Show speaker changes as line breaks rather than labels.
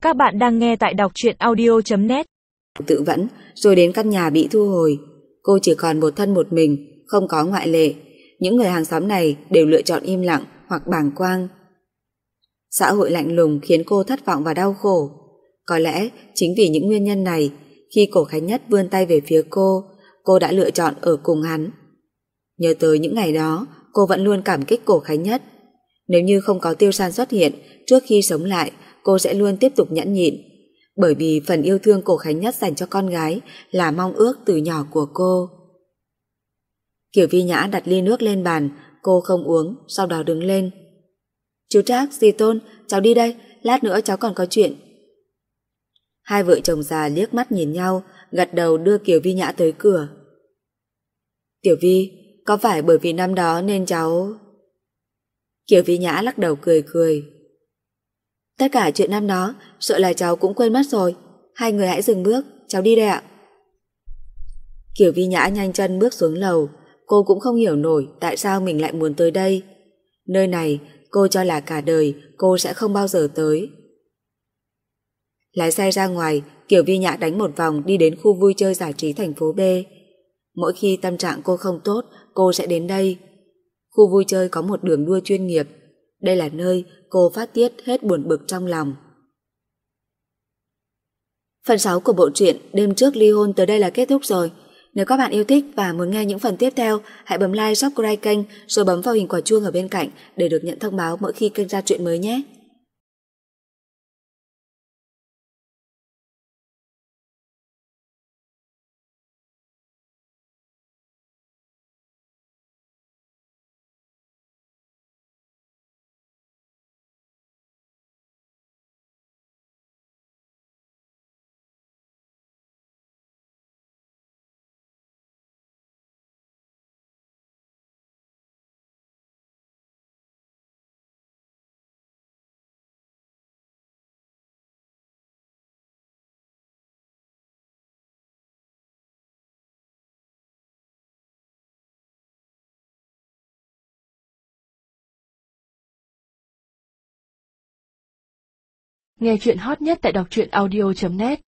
Các bạn đang nghe tại đọc truyện audio.net.
Tự vẫn, rồi đến căn nhà bị thu hồi. Cô chỉ còn một thân một mình, không có ngoại lệ. Những người hàng xóm này đều lựa chọn im lặng hoặc bàng quang. Xã hội lạnh lùng khiến cô thất vọng và đau khổ. Có lẽ chính vì những nguyên nhân này, khi Cổ Khánh Nhất vươn tay về phía cô đã lựa chọn ở cùng hắn. Nhớ tới những ngày đó, cô vẫn luôn cảm kích Cổ Khánh Nhất. Nếu như không có Tiêu San xuất hiện trước khi sống lại, cô sẽ luôn tiếp tục nhẫn nhịn. Bởi vì phần yêu thương Cổ Khánh Nhất dành cho con gái là mong ước từ nhỏ của cô. Kiều Vi Nhã đặt ly nước lên bàn, cô không uống, sau đó đứng lên. Chú Trác, dì Tôn, cháu đi đây, lát nữa cháu còn có chuyện. Hai vợ chồng già liếc mắt nhìn nhau, gật đầu đưa Kiều Vi Nhã tới cửa. Tiểu Vi, có phải bởi vì năm đó nên cháu... Kiều Vi Nhã lắc đầu cười cười. Tất cả chuyện năm đó, sợ là cháu cũng quên mất rồi. Hai người hãy dừng bước, cháu đi đây ạ. Kiều Vi Nhã nhanh chân bước xuống lầu. Cô cũng không hiểu nổi tại sao mình lại muốn tới đây. Nơi này, cô cho là cả đời cô sẽ không bao giờ tới. Lái xe ra ngoài, Kiều Vi Nhã đánh một vòng đi đến khu vui chơi giải trí thành phố B. Mỗi khi tâm trạng cô không tốt, cô sẽ đến đây. Khu vui chơi có một đường đua chuyên nghiệp. Đây là nơi cô phát tiết hết buồn bực trong lòng. Phần 6 của bộ truyện Đêm trước ly hôn tới đây là kết thúc rồi. Nếu các bạn yêu thích và muốn nghe những phần tiếp theo, hãy bấm like, subscribe kênh rồi bấm vào hình quả chuông ở bên cạnh để được nhận thông báo mỗi khi kênh ra truyện mới nhé.
Nghe truyện hot nhất tại đọc truyện audio.net.